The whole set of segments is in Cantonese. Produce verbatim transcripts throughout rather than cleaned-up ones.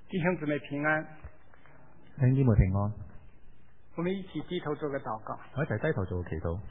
弟兄姊妹平安， 弟兄姊妹平安。 我们一起低頭做個禱告。 我一齊低頭做個祈禱。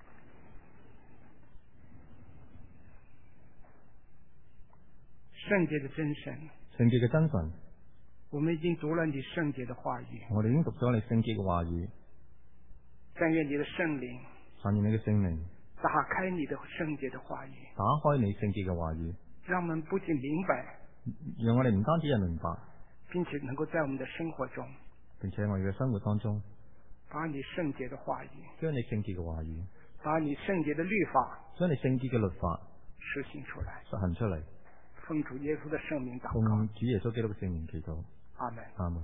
聖潔的真神， 聖潔嘅真神， 我們已經讀了你聖潔的話語， 我哋已經讀咗你聖潔嘅話語。 但願你的聖靈， 但願你嘅聖靈打開你的聖潔的話語， 打開你聖潔嘅話語， 讓我們不僅明白， 讓我哋唔單止係明白， 並且能夠在我們的生活中， 並且喺我哋嘅生活當中， 把你聖潔的話語， 將你聖潔嘅話語， 把你聖潔的律法， 將你聖潔嘅律法實行出來， 實行出嚟。 奉主耶穌的聖名禱奉告， 主耶穌基督嘅聖名祈禱。 阿門。 阿門。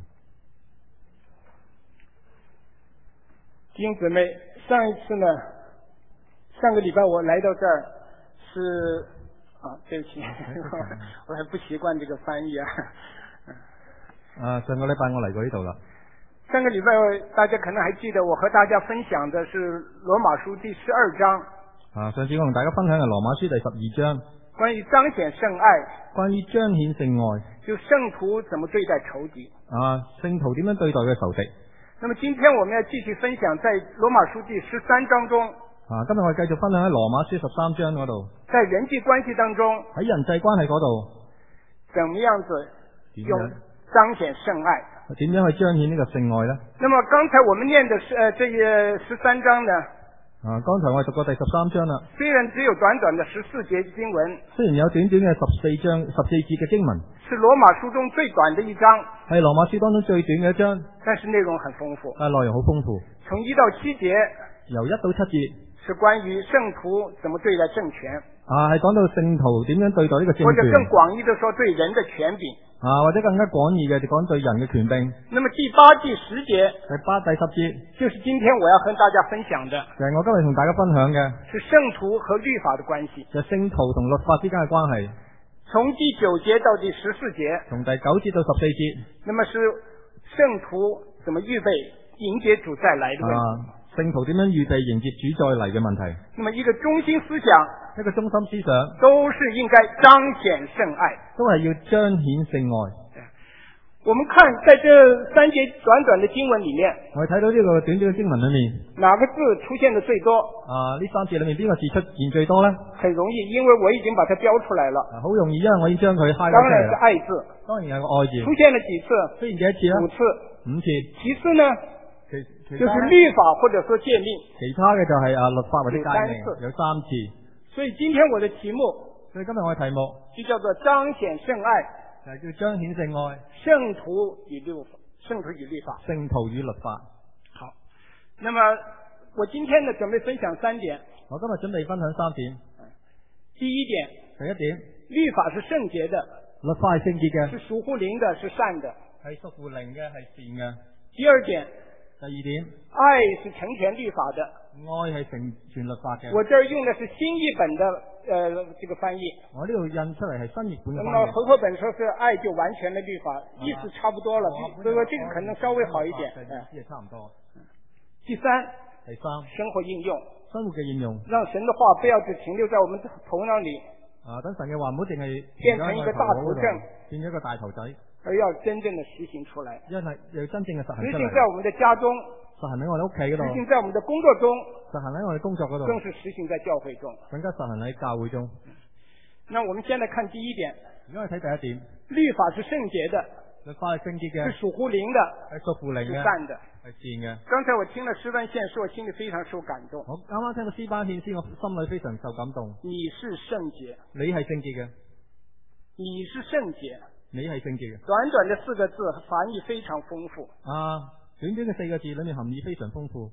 弟兄姊妹，上一次呢，上個禮拜我來到這兒是啊，對不起，我還不習慣這個翻譯啊。 啊，上個禮拜我嚟過呢度啦。 上個禮拜大家可能還記得，我和大家分享的是羅馬書第十二章。 啊，上次我同大家分享嘅羅馬書第十二章， 關於彰顯聖愛， 關於彰顯聖愛， 就聖徒怎麼對待仇敵。 啊，聖徒點樣對待嘅仇敵。 那麼今天我們要繼續分享在羅馬書第十三章中。 啊，今日我哋繼續分享喺羅馬書十三章嗰度， 在人際關係當中， 喺人際關係嗰度， 怎麼樣子用彰顯聖愛？ 點樣去彰顯呢個聖愛呢？ 那麼剛才我們念的是呃這些十三章呢？ 啊，剛才我哋讀過第十三章啦。 雖然只有短短的十四節經文， 雖然有短短嘅十四章十四節嘅經文， 是羅馬書中最短的一章， 係羅馬書當中最短嘅一章， 但是內容很豐富。 但係內容好豐富。 從一到七節， 由一到七節是關於聖徒怎麼對待政權， 啊，係講到聖徒點樣對待呢個政權， 或者更廣義的說對人的權柄。 啊，或者更加廣義嘅就講對人嘅權柄。 那麼第八、第十節， 第八、第十節， 就是今天我要和大家分享的， 就係我今日同大家分享嘅， 是聖徒和律法的關係， 就係聖徒同律法之間嘅關係。 從第九節到第十四節， 從第九節到十四節， 那麼是聖徒怎麼預備迎接主再來的問題。 啊，聖徒點樣預備迎接主再嚟嘅問題。 那麼一個中心思想， 一個中心思想都是應該彰顯聖愛， 都係要彰顯聖愛。 我們看在這三節短短的經文裏面， 我哋睇到呢個短短嘅經文裏面， 哪個字出現的最多？ 啊，呢三節裏面邊個字出現最多呢？ 很容易，因為我已經把它標出來了。 好容易，因為我已經將佢 highlight 當出嚟啦。 然是愛字， 當然係個愛字。 出現了幾次？ 出現幾多次呢？ 五次。 五次。 其次呢， 其就是律法或者說誡命。 其他嘅就係啊律法或者誡命，有三次。 所以今天我的題目， 所以今日我嘅題目就叫做彰顯聖愛。 就係叫彰顯聖愛， 聖徒與律法，聖徒與律法， 聖徒與律法。 好，那麼我今天呢準備分享三點。 我今日準備分享三點。 第一點， 第一點， 律法是聖潔的， 律法係聖潔嘅， 是屬乎靈的，是善的， 係屬乎靈嘅，係善嘅。 第二點， 第二點， 愛是成全律法的， 愛係成全律法嘅。 我這兒用的是新譯本的，呃，這個翻譯。 我呢度印出嚟係新譯本嘅翻譯。 那麼和合本說是愛就完全了律法，意思差不多了，所以說這個可能稍微好一點。 意思也差唔多。 第三， 第三， 生活應用， 生活嘅應用， 讓神的話不要只停留在我們頭腦裏， 啊，等神嘅話唔好淨係變成一個大頭症， 變咗一個大頭仔， 而要真正的實行出來。 因為要真正嘅實行出嚟。 實行在我們的家中， 實行喺我哋屋企嗰度， 實行在我們的工作中， 實行喺我哋工作嗰度， 更是實行在教會中， 更加實行喺教會中。 那我們先來看第一點， 而家我哋睇第一點， 律法是聖潔的， 律法係聖潔嘅， 是屬乎靈的， 係屬乎靈嘅， 是善的， 係善嘅。 剛才我聽了詩班獻詩，我心裏非常受感動。 我啱啱聽到詩班獻詩，我心裏非常受感動。 你是聖潔， 你係聖潔嘅， 你是聖潔， 你係聖潔嘅。 短短的四個字，含義非常豐富。 啊，短短嘅四個字裏面含義非常豐富。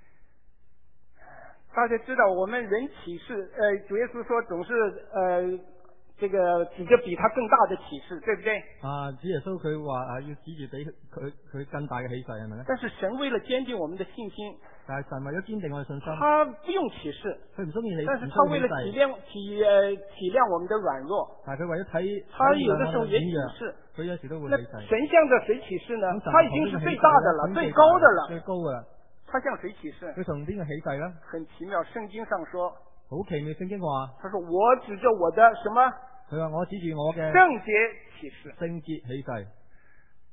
大家知道，我們人啟示，呃，主耶穌說總是，呃，這個指着比他更大的啟示，對不對？ 啊，主耶穌佢話啊，要指住比佢佢更大嘅啟示係咪咧？ 但是神為了堅定我們的信心， 但係神為咗堅定我哋信心， 他不用啟示， 佢唔中意你， 但是他為了體諒體呃體諒我們的軟弱， 但係佢為咗睇， 他有的時候也啟示。 佢有時都會那啟示。 神向着誰啟示呢？他已經是最大的了，最高的了。 最高嘅啦。 他向誰啟示？ 佢從邊個起誓呢？ 很奇妙，聖經上說， 好奇妙，聖經話， 他說我指着我的什麼？ 佢話我指住我嘅聖潔啟示， 聖潔起誓。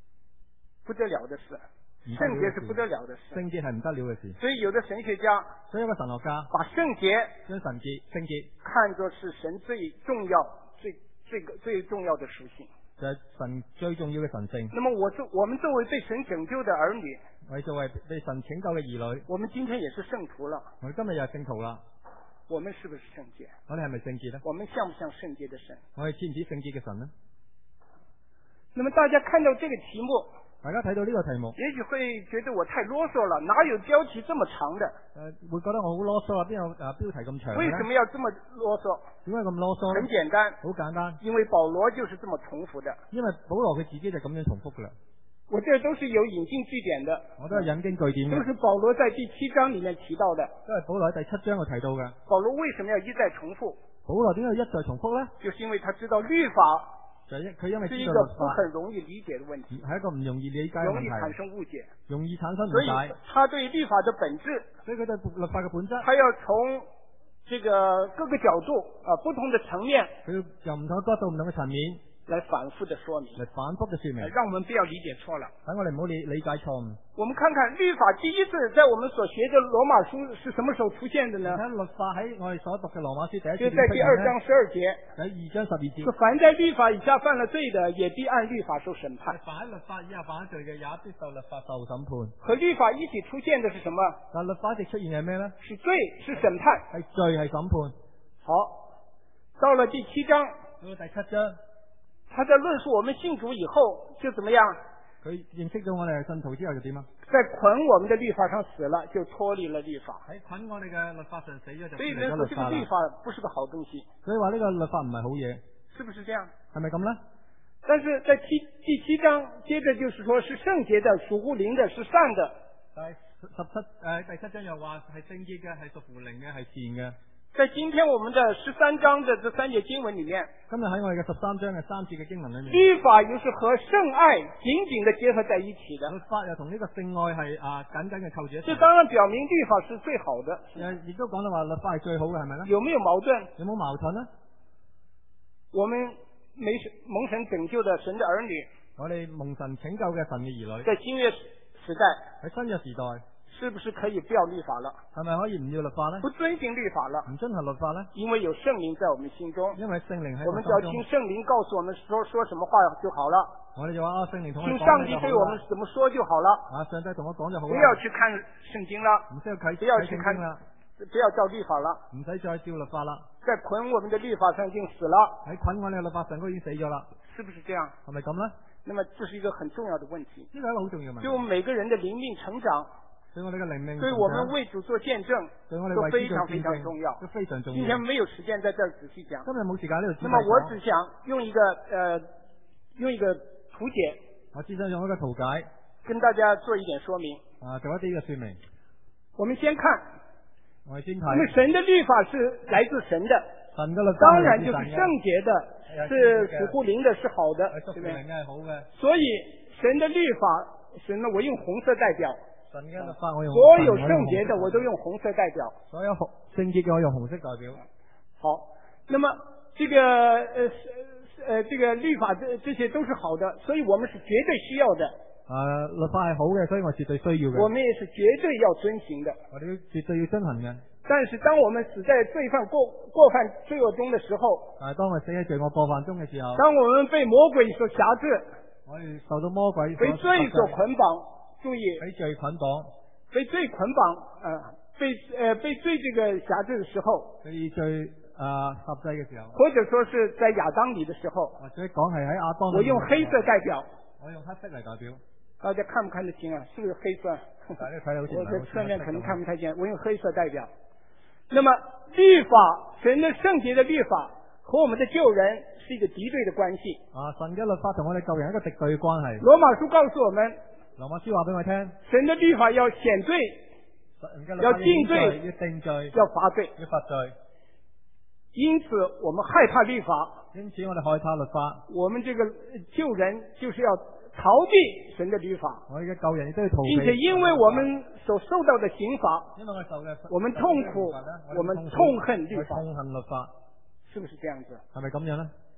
不得了的事， 唔圣洁是不得了的事。 聖潔係唔得了嘅事。 所以有的神學家所以一個神學家把聖潔將神潔聖潔看作是神最重要、最最个最重要的屬性。 就係神最重要嘅神性。 那麼我作我們作為被神拯救的兒女， 我哋作為被神拯救嘅兒女， 我們今天也是聖徒了。 我哋今日又係聖徒啦。 我們是不是聖潔？ 我哋係咪聖潔呢？ 我們像不像聖潔的神？ 我哋似唔似聖潔嘅神呢？ 那麼大家看到這個題目， 大家睇到呢個題目， 也許會覺得我太囉嗦了，哪有標題這麼長的？ 誒、呃，會覺得我好囉嗦啊！邊有誒、呃、標題咁長？ 為什麼要這麼囉嗦？ 點解咁囉嗦？ 很簡單， 好簡單， 因為保羅就是這麼重複的。 因為保羅佢自己就咁樣重複噶啦。 我這都是有引經據典的， 我都係引經據典嘅， 都是保羅在第七章裏面提到的。 都係保羅喺第七章有提到嘅。 保羅為什麼要一再重複？ 保羅點解要一再重複呢？ 就是因為他知道律法就係佢因為是知道律一個不法很容易理解的問題， 係一個唔容易理解嘅問題， 容易產生誤解， 容易產生所以誤解。 他對律法的本質， 所以佢對律法嘅本質， 他要從這個各個角度啊、呃、不同的層面， 佢由唔同嘅角度、唔同嘅層面來反覆的說明， 嚟反覆嘅說明， 讓我們不要理解錯了。 等我哋唔好理理解錯誤。 我們看看律法第一次在我們所學的羅馬書是什麼時候出現的呢？ 睇律法喺我哋所讀嘅羅馬書第一就次在第二章十二節。 喺二章十二節。 說凡在律法以下犯了罪的，也必按律法受審判。 凡喺律法以下犯罪嘅，也必受律法受審判。 和律法一起出現的是什麼？ 但律法一直出現係咩呢？ 是罪，是審判。 係罪，係審判。 好，到了第七章， 到第七章， 他在論述我們信主以後就怎麼樣？ 佢認識到我哋係信徒之後就點啊？ 在捆我們的律法上死了，就脫離了律法。 喺捆我哋嘅律法上死咗就脫所以離咗律法啦。 人說這個律法不是個好東西。 所以話呢個律法唔係好嘢， 是不是這樣？ 係咪咁呢？ 但是在第第七章，接着就是說是聖潔的、屬乎靈的、是善的。 但係十七誒第七章又話係聖潔嘅、係屬乎靈嘅、係善嘅。 在今天我們的十三章的這三節經文裏面， 今日喺我哋嘅十三章嘅三節嘅經文裏面， 律法又是和聖愛緊緊的結合在一起的。 律法又同呢個聖愛係啊緊緊嘅扣住一齊。 這當然表明律法是最好的。 誒，亦都講到話律法係最好嘅，係咪呢？ 有沒有矛盾？ 有冇矛盾呢？ 我們沒蒙神拯救的神的兒女， 我哋蒙神拯救嘅神嘅兒女， 在新約時代， 喺新約時代， 是不是可以不要律法了？ 係咪可以唔要律法呢？ 不遵行律法了？ 唔遵行律法呢？ 因為有聖靈在我們心中， 因為聖靈喺我們只要聽聖靈告訴我們說說什麼話就好了。 我哋就話啊，聖靈同我哋講聽上帝對我們怎麼說就好了。 啊，上帝同我講就好啦。 不要去看聖經了， 唔需要睇不要去看聖經啦， 不要照律法了， 唔使再照律法啦。 在捆我們的律法上已經死了， 喺捆我哋嘅律法上都已經死咗啦， 是不是這樣？ 係咪咁呢？ 那麼這是一個很重要的問題， 呢個係一個好重要嘅問題。 對我們每個人的靈命成長， 對我哋嘅靈命成長， 對我們為主做見證， 對我哋都為主做非常非見證常重要。 都非常重要。 今天沒有時間在這兒仔細講， 今日冇時間呢度。 那麼我只想用一個呃用一個圖解， 我只想用一個圖解跟大家做一點說明。 啊，做一啲嘅說明。 我們先看， 我哋先因為睇神的律法是來自神的， 神嘅律法當然就是係聖潔的，是屬乎靈的，是好的， 屬乎對不對？ 靈嘅係好嘅。 所以神的律法，神呢我用紅色代表， 神嘅律法我用所有聖潔的我都用紅色代表。 所有紅聖潔嘅我用紅色代表。 好，那麼這個呃呃這個律法這這些都是好的，所以我們是絕對需要的。 啊，律法係好嘅，所以我絕對需要嘅。 我們也是絕對要遵行的。 我哋要絕對要遵行嘅。 但是當我們死在罪犯過過犯罪惡中的時候， 啊，當我死喺罪惡過犯中嘅時候， 當我們被魔鬼所轄制， 我哋受到魔鬼被罪所捆綁，注意， 被罪捆綁， 被罪捆綁，呃，被呃被罪這個轄制的時候， 被罪啊轄制嘅時候， 或者說是在亞當裏的時候， 或者講係喺亞當， 我用黑色代表， 我用黑色嚟代表， 大家看不看得清啊？是不是黑色？ 大家睇到好似我在側面可能看不太見，我用黑色代表。那麼律法，神的聖潔的律法和我們的救人是一個敵對的關係。 啊，神嘅律法同我哋救人一個敵對嘅關係。 羅馬書告訴我們， 羅馬書話俾我聽， 神的律法要顯罪，要定罪， 要定罪， 要罰罪， 要罰罪。 因此我們害怕律法， 因此我哋害怕律法。 我們這個救人就是要逃避神的律法， 我哋嘅救人亦都要逃避， 並且因為我們所受到的刑罰， 因為我受嘅， 我們痛苦，我們痛恨律法， 痛恨律法， 是不是這樣子？ 係咪咁樣呢？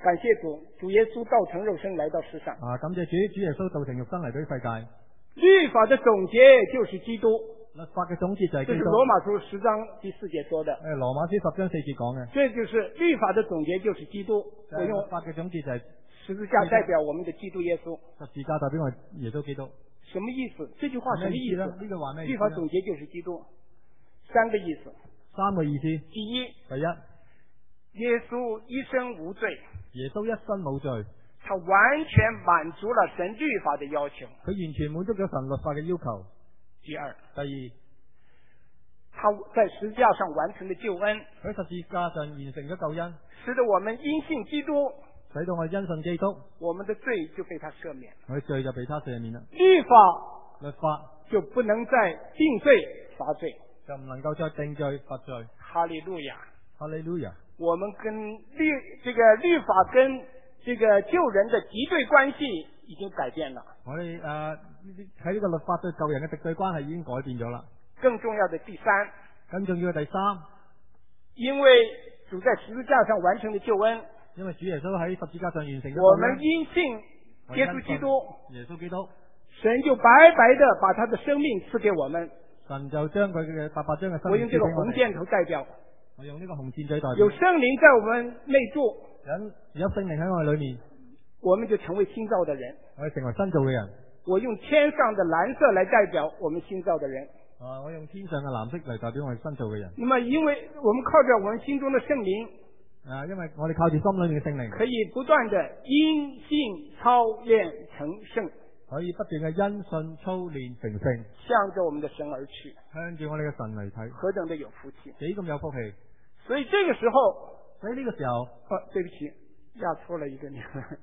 感谢主，主耶稣道成肉身来到世上。 啊，感謝主，主耶穌道成肉身嚟到呢世界。 律法的總結就是基督。 律法嘅總結就係這是基督。 羅馬書十章第四節說的。 誒，羅馬書十章四節講嘅。 這就是律法的總結就是基督。我用律法嘅總結就係十字架代表我們的基督耶穌。 十字架代表我耶穌基督。 什麼意思？這句話什麼意思？ 呢句話咩意思？ 律法總結就是基督。三個意思。 三個意思。 第一。 第一。 耶穌一生無罪。 耶穌一生冇罪。 他完全滿足了神律法的要求。 佢完全滿足咗神律法嘅要求。 第二。 第二。 他在十字架上完成的救恩。 喺十字架上完成咗救恩。 使得我們因信基督。 使到我哋因信基督。 我們的罪就被他赦免。 我哋罪就被他赦免啦。 律法。 律法。 就不能再定罪罰罪。 就唔能夠再定罪罰罪。 哈利路亞。 哈利路亞。我們跟律這個律法跟這個救人的敵對關係已經改變了。 我哋誒喺呢個律法對救人嘅敵對關係已經改變咗啦。 更重要的第三。 更重要嘅第三。 因為主在十字架上完成的救恩。 因為主耶穌喺十字架上完成咗。 我們因信耶穌基督。 耶穌基督。 神就白白的把他的生命賜給我們。 神就將佢嘅白白將嘅生命。 我用這個紅箭頭代表。 我用呢個紅箭嘴代表。 有聖靈在我們內住。 有有聖靈喺我哋裏面， 我們就成為新造的人。 我哋成為新造嘅人。 我用天上的藍色來代表我們新造的人。 啊，我用天上嘅藍色嚟代表我哋新造嘅人。 那麼，因為我們靠着我們心中的聖靈。 啊，因為我哋靠住心裏面嘅聖靈， 可以不斷的因信操練成聖。 可以不斷嘅因信操練成聖， 向着我們的神而去， 向住我哋嘅神嚟睇， 何等的有福氣， 幾咁有福氣。 所以這個時候， 所以呢個時候， 啊，對不起，壓錯了一個你。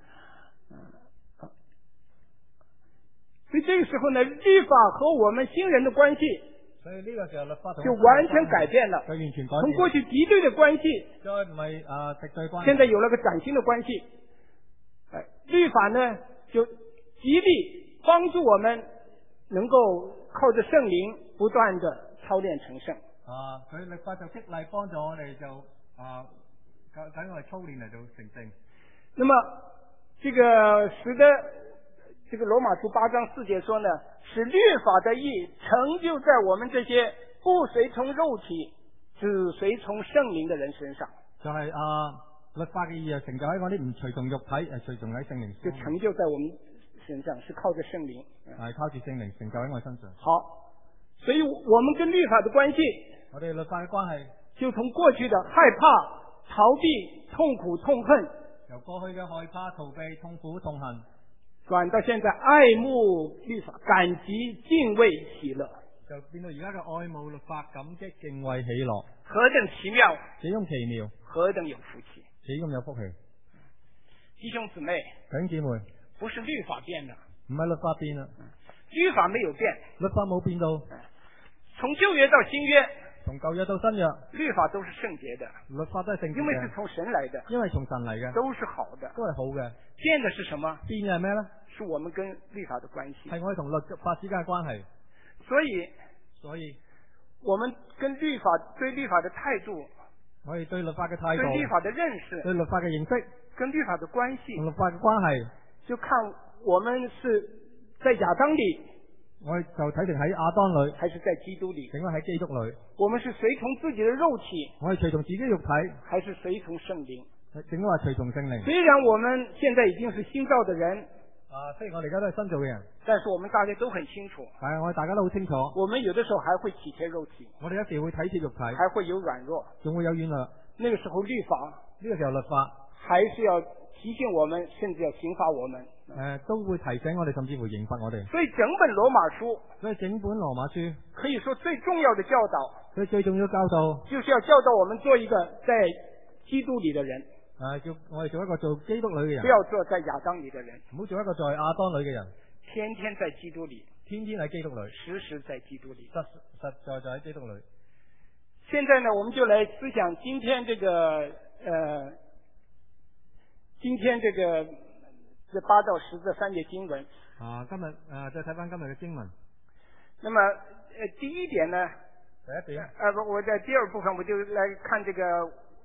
所以這個時候呢，律法和我們新人的關係， 所以呢個時候律法就完全改變了， 就完全改變， 從過去敵對的關係， 再唔係啊敵對關係， 現在有了個嶄新的關係。哎，律法呢就極力幫助我們能夠靠着聖靈不斷的操練成聖。 啊，佢律法就激勵幫助我哋就啊，等我哋操練嚟到成聖。 那麼這個使得這個羅馬書八章四節說呢，使律法的義成就在我們這些不隨從肉體，只隨從聖靈的人身上。 就係、是、啊，律法嘅義啊，成就喺我啲唔隨從肉體，係隨從喺聖靈。 就成就在我們身上，是靠着聖靈。 係靠住聖靈成就喺我身上。 好，所以我們跟律法的關係， 我哋律法嘅關係，就從過去的害怕、逃避、痛苦、痛恨， 由過去嘅害怕、逃避、痛苦、痛恨，轉到現在愛慕律法、感激、敬畏、喜樂， 就變到而家嘅愛慕律法、感激、敬畏、喜樂， 何等奇妙！ 幾咁奇妙， 何等有福氣！ 幾咁有福氣！ 弟兄姊妹， 弟兄姊妹， 不是律法變的， 唔係律法變啦， 律法沒有變， 律法冇變到， 從舊約到新約， 從舊約到新約， 律法都是聖潔的， 律法都係聖潔嘅， 因為是從神來的， 因為從神嚟嘅， 都是好的， 都係好嘅。 變的是什麼？ 變嘅係咩咧？ 是我們跟律法的關係， 係我哋同律法之間嘅關係。 所以， 所以我們跟律法對律法的態度， 我哋對律法嘅態度， 對律法的認識， 對律法嘅認識， 跟律法的關係， 同律法嘅關係， 就看我們是在亞當裏， 我哋就睇成喺亞當裏， 還是在基督裏， 定係喺基督裏。 我們是隨從自己的肉體， 我哋隨從自己肉體， 還是隨從聖靈？ 定係話隨從聖靈。 雖然我們現在已經是新造的人， 啊，雖然我哋而家都係新造嘅人， 但是我們大家都很清楚， 但係我哋大家都好清楚， 我們有的時候還會體貼肉體， 我哋有時會體貼肉體， 還會有軟弱， 仲會有軟弱。 那個時候律法， 呢個時候律法還是要提醒我們，甚至要刑罰我們。 誒、呃，都會提醒我哋，甚至乎刑罰我哋。 所以整本羅馬書， 所以整本羅馬書可以說最重要的教導， 所以最重要教導， 就是要教導我們做一個在基督裏的人。 誒、呃，叫我哋做一個做基督裏嘅人， 不要做在亞當裏的人。 唔好做一個在亞當裏嘅人， 天天在基督裏， 天天喺基督裏， 時時在基督裏， 實實在在喺基督裏。 現在呢，我們就來思想今天這個，呃，今天這個這八到十這三節經文。 啊，今日誒、呃，再睇翻今日嘅經文。 那麼，呃，第一點呢， 第一點， 呃，我在第二部分我就來看這個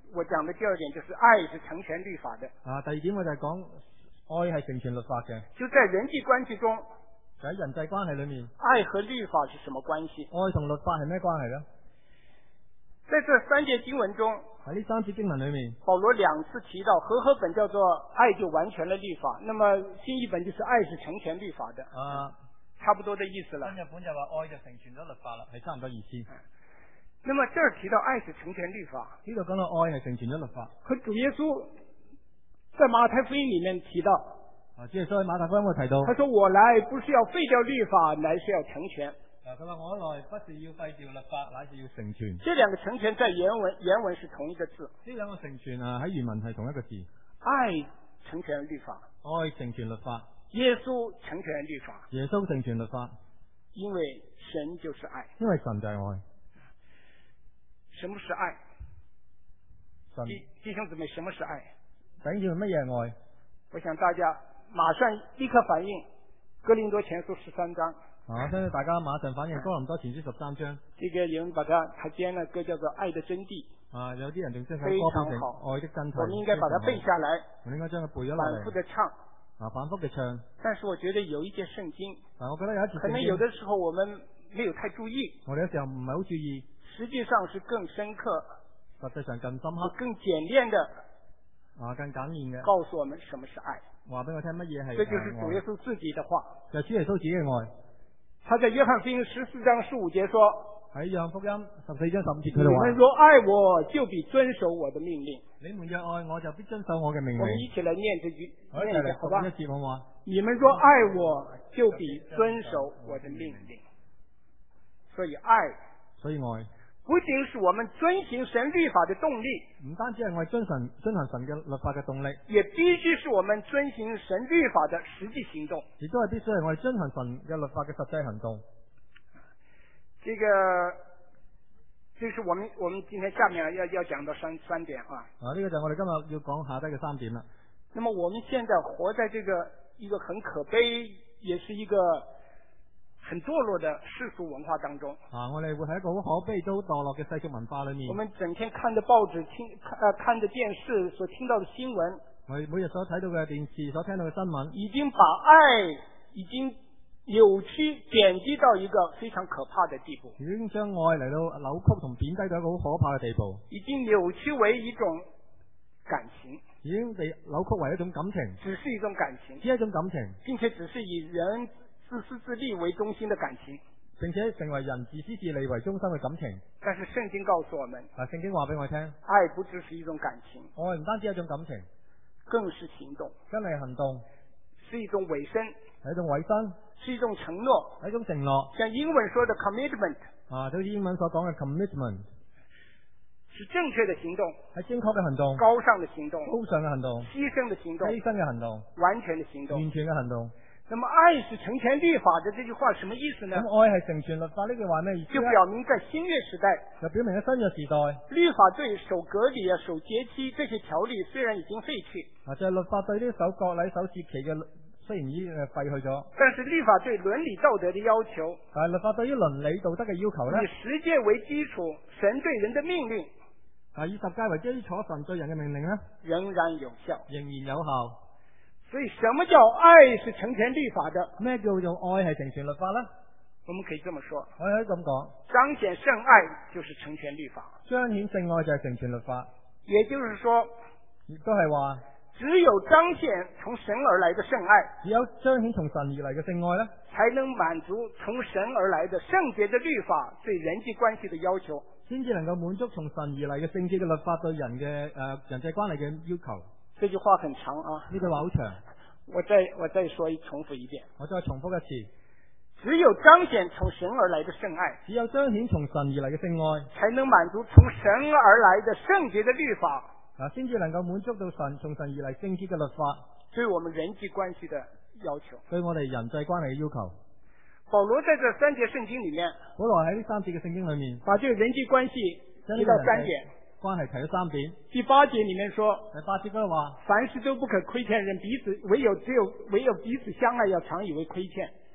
我講的第二點就是愛是成全律法的。 啊，第二點我就係講愛係成全律法嘅。 就在人際關係中， 就喺人際關係裏面， 愛和律法是什麼關係？ 愛同律法係咩關係呢？ 在這三節經文中， 喺呢三節經文裏面， 保羅兩次提到和合本叫做愛就完全了律法，那麼新譯本就是愛是成全律法的。 啊， 差不多的意思了。 新譯本就話愛就成全咗律法啦，係差唔多意思。 那麼這兒提到愛是成全律法， 呢度講到愛係成全咗律法， 和主耶穌在馬太福音裏面提到， 啊，即係所以馬太福音會提到， 他說我來不是要廢掉律法，乃是要成全。 啊，佢話我來不是要廢掉律法，乃是要成全。 這兩個成全在原文原文是同一個字。 呢兩個成全啊喺原文係同一個字。 愛成全律法， 愛成全律法。 耶穌成全律法， 耶穌成全律法。 因為神就是愛。 因為神就係愛。 什麼是愛？ 神。 弟弟兄姊妹，什麼是愛？ 弟兄姊妹，乜嘢係愛？我想大家馬上立刻反應哥林多前書十三章。 啊，相信大家馬上反應哥林多前書十三章。 這個有人把它它編了歌叫做《愛的真諦》。 啊，有啲人仲將首歌非常變成好， 愛的真諦。 我們應該把它背下來。 我應該將佢背咗落嚟。 反覆的唱。 啊，反覆嘅唱。 但是我覺得有一節聖經。 啊，我覺得有一節聖經。可能有的時候我們沒有太注意。 我哋有時候唔係好注意。 實際上是更深刻。 實際上更深刻。 更簡練的。 啊，更簡練嘅。 告訴我們什麼是愛。 話俾我聽乜嘢係愛。 這就是主耶穌自己的話。 就係主耶穌自己嘅愛。 他在約翰福音十四章十五節說： 喺約翰福音十四章十五節佢哋話： 你們若愛我，就必遵守我的命令。 你們若愛我，就必遵守我嘅命令。 我們一起來念這句， 我一起來好吧？一節好嘛？ 你們若愛我，就必遵守我的命令。所以愛， 所以愛。 不僅是我們遵行神律法的動力， 唔單止係我哋遵行遵行神嘅律法嘅動力， 也必須是我們遵行神律法的實際行動。 亦都係必須係我哋遵行神嘅律法嘅實際行動。 這個，就是我們我們今天下面要要講到三三點啊。 啊，呢個就係我哋今日要講下低嘅三點啦。 那麼我們現在活在這個一個很可悲，也是一個很墮落的世俗文化當中。 啊，我哋會喺一個好可悲都好墮落嘅世俗文化裏面。 我們整天看的報紙、聽看呃看的電視所聽到的新聞， 我哋每日所睇到嘅電視、所聽到嘅新聞， 已經把愛已經扭曲、貶低到一個非常可怕的地步。 已經將愛嚟到扭曲同貶低到一個好可怕嘅地步。 已經扭曲為一種感情， 已經被扭曲為一種感情， 只是一種感情， 只係一種感情， 並且只是以人自私自利為中心的感情， 並且成為人自私自利為中心嘅感情。 但是聖經告訴我們， 啊，聖經話俾我聽， 愛不只是一種感情， 愛唔單止係一種感情， 更是行動， 真係行動， 是一種委身， 係一種委身， 是一種承諾， 係一種承諾。 像英文說的 commitment， 啊，就好似英文所講嘅 commitment， 是正確的行動， 係正確嘅行動， 高尚的行動， 高尚嘅行動， 犧牲的行動， 犧牲嘅行動， 完全的行動， 完全嘅行動。 那麼愛是成全律法的這句話什麼意思呢？ 咁愛係成全律法呢句話咩意思？ 就表明在新約時代， 就表明喺新約時代， 律法對守割禮啊、守節期這些條例雖然已經廢去， 啊，就係律法對呢守割禮、守節期嘅雖然已經廢去咗， 但是律法對倫理道德的要求， 但係律法對於倫理道德嘅要求呢， 以十誡為基礎，神對人的命令， 啊，以十誡為基礎，神對人嘅命令呢， 仍然有效， 仍然有效。 所以什麼叫愛是成全律法的？ 咩叫做愛係成全律法呢？ 我們可以這麼說， 我可以咁講， 彰顯聖愛就是成全律法， 彰顯聖愛就係成全律法。 也就是說， 亦都係話， 只有彰顯從神而來的聖愛， 只有彰顯從神而嚟嘅聖愛呢， 才能滿足從神而來的聖潔的律法對人際關係的要求， 先至能夠滿足從神而嚟嘅聖潔嘅律法對人嘅誒、呃、人際關係嘅要求。 這句話很長啊， 呢句話好長， 我再我再說一重複一遍， 我再重複一次， 只有彰顯從神而來的聖愛， 只有彰顯從神而嚟嘅聖愛， 才能滿足從神而來的聖潔的律法， 啊，先至能夠滿足到神從神而嚟聖潔嘅律法對我們人際關係的要求， 對我哋人際關係嘅要求。 保羅在這三節聖經裏面， 保羅喺呢三節嘅聖經裏面， 把這個人際關係提到三點。 關係提咗三點。 第八節裏面說， 第八節嗰度話， 凡事都不可虧欠人，彼此唯有只有唯有彼此相愛，要常以為虧欠。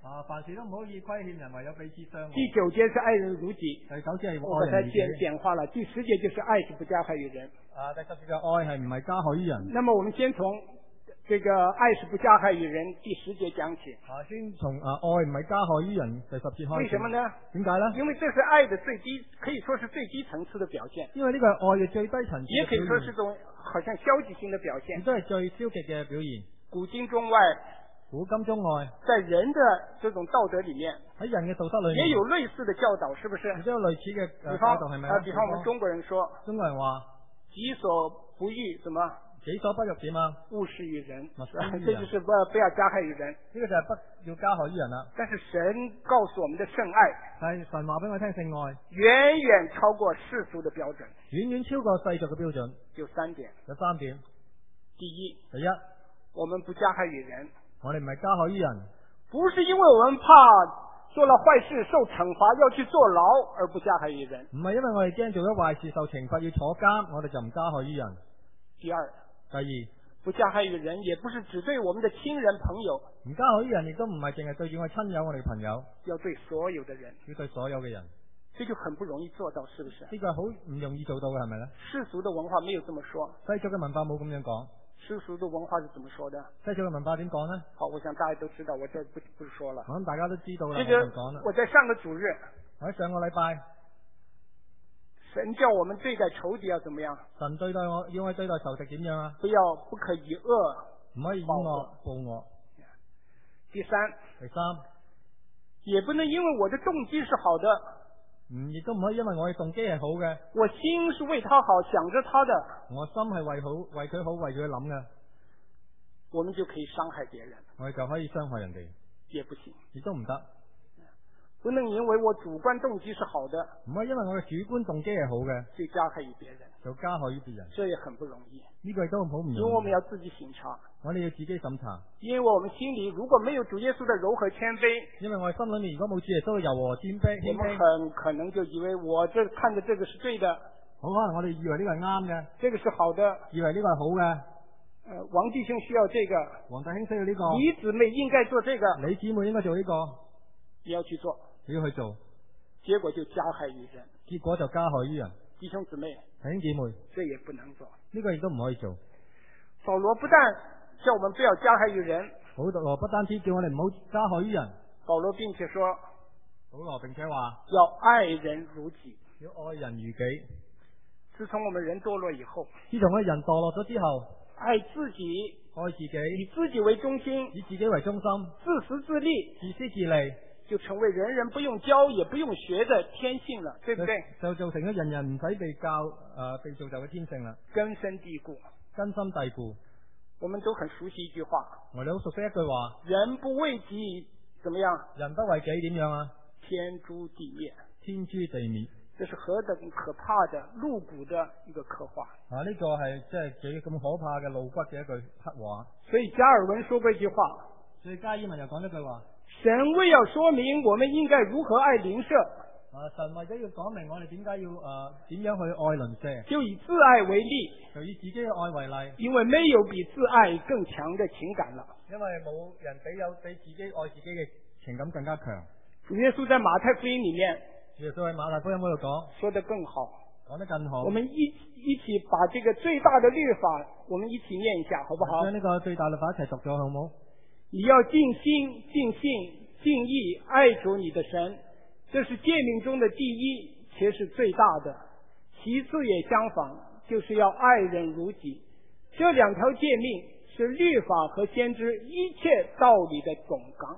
啊，凡事都唔可以虧欠人，唯有彼此相愛。 第九节是爱人如己， 第九節係我把它愛人如己。 简简化了。第十节就是爱是不加害于人。 啊，第十節嘅愛係唔係加害於人？ 那么我们先从这个爱是不加害于人第十节讲起。 啊，先從啊愛唔係加害於人第十節開始。 为什么呢？ 點解呢？ 因为这是爱的最低，可以說是最低層次的表現， 因為呢個係愛嘅最低層次也可以嘅表現， 說是種好像消極性的表現亦。都係最消極嘅表現。 古今中外， 古今中外， 在人的這種道德裏面， 喺人嘅道德裏面， 也有類似的教導，是不是？ 亦都有類似嘅比方誒教導，係咪啊，比方我們中國人說， 中國人話己所不欲，什麼？ 己所不欲點啊？ 勿施於人， 勿施於人這就是不不要加害於人。 呢個就係不要加害於人啦。 但是神告訴我們的聖愛， 但係神話俾我聽，聖愛遠遠超過世俗的標準， 遠遠超過世俗嘅標準。 有三點。 有三點。 第一， 第一， 我們不加害於人， 我哋唔係加害於人， 不是因為我們怕做了壞事受懲罰要去坐牢而不加害於人。 唔係因為我哋驚做咗壞事受懲罰要坐監，我哋就唔加害於人。 第二， 第二， 不加害於人，也不是只對我們的親人朋友， 唔加害於人，亦都唔係淨係對住我哋親友、我哋嘅朋友， 要對所有的人， 要對所有嘅人。 這就很不容易做到，是不是？ 呢個係好唔容易做到嘅，係咪呢？ 世俗的文化沒有這麼說， 世俗嘅文化冇咁樣講。 世俗的文化是怎麼說的？ 世俗嘅文化點講呢？ 好，我想大家都知道，我這不不說了。 我諗大家都知道啦， 這我唔講啦。 個我在上個主日， 我喺上個禮拜， 神叫我們對待仇敵要怎麼樣？ 神對待我，要我對待仇敵點樣啊？ 不要不可以惡， 唔可以以惡報惡。 第三， 第三， 也不能因為我的動機是好的， 唔亦都唔可以因為我嘅動機係好嘅， 我心是為他好，想着他的， 我心係為好為佢好為佢諗嘅， 我們就可以傷害別人， 我哋就可以傷害人哋， 也不行。 亦都唔得。 不能因為我主觀動機是好的， 唔可以因為我嘅主觀動機係好嘅， 就加害於別人， 就加害於別人。 這也很不容易。 呢個亦都好唔容易。 因為我們要自己省察， 我哋要自己審查。 因為我們心裏如果沒有主耶穌的柔和謙卑， 因為我哋心裏面如果冇主耶穌嘅柔和謙卑， 我們很可能就以為我這看的這個是對的， 好可能我哋以為呢個係啱嘅， 這個是好的， 以為呢個係好嘅。 呃，王弟兄需要這個， 黃弟兄需要呢個， 你姊妹應該做這個， 你姊妹應該做呢個， 你要去做， 你要去做， 結果就加害於人， 結果就加害於人。 弟兄姊妹， 弟兄姊妹， 這也不能做。 呢個亦都唔可以做。 保羅不但叫我們不要加害於人， 保羅不單止叫我哋唔好加害於人， 保羅並且說， 保羅並且話要愛人如己， 要愛人如己。 自從我們人墮落以後， 自從我哋人墮落咗之後， 愛自己， 愛自己， 以自己為中心， 以自己為中心， 自私自利， 自私自利， 就成為人人不用教也不用學的天性了，對不對？ 就造成咗人人唔使被教誒、呃、被造就嘅天性啦， 根深蒂固， 根深蒂固。 我們都很熟悉一句話， 我哋好熟悉一句話： 人不為己，怎麼樣？ 人不為己點樣啊？ 天誅地滅， 天誅地滅。 這是何等可怕的露骨的一個刻畫啊！呢、這個係即係幾咁可怕嘅露骨嘅一句黑話。 所以加爾文說過一句話， 所以加爾文又講一句話： 神為要說明我們應該如何愛鄰舍， 啊！神為咗要講明我哋點解要誒點樣去愛鄰舍， 就以自愛為例， 就以自己嘅愛為例， 因為沒有比自愛更強嘅情感了。 因為冇人比有比自己愛自己嘅情感更加強。 主耶穌在馬太福音裏面， 耶穌喺馬太福音嗰度講， 說得更好， 講得更好。 我們一一起把這個最大的律法，我們一起念一下，好不好？ 將呢個最大律法一齊讀咗，好唔好？ 你要盡心、盡性、盡意愛主你的神，這是誡命中的第一，且是最大的。其次也相仿，就是要愛人如己。這兩條誡命是律法和先知一切道理的總綱。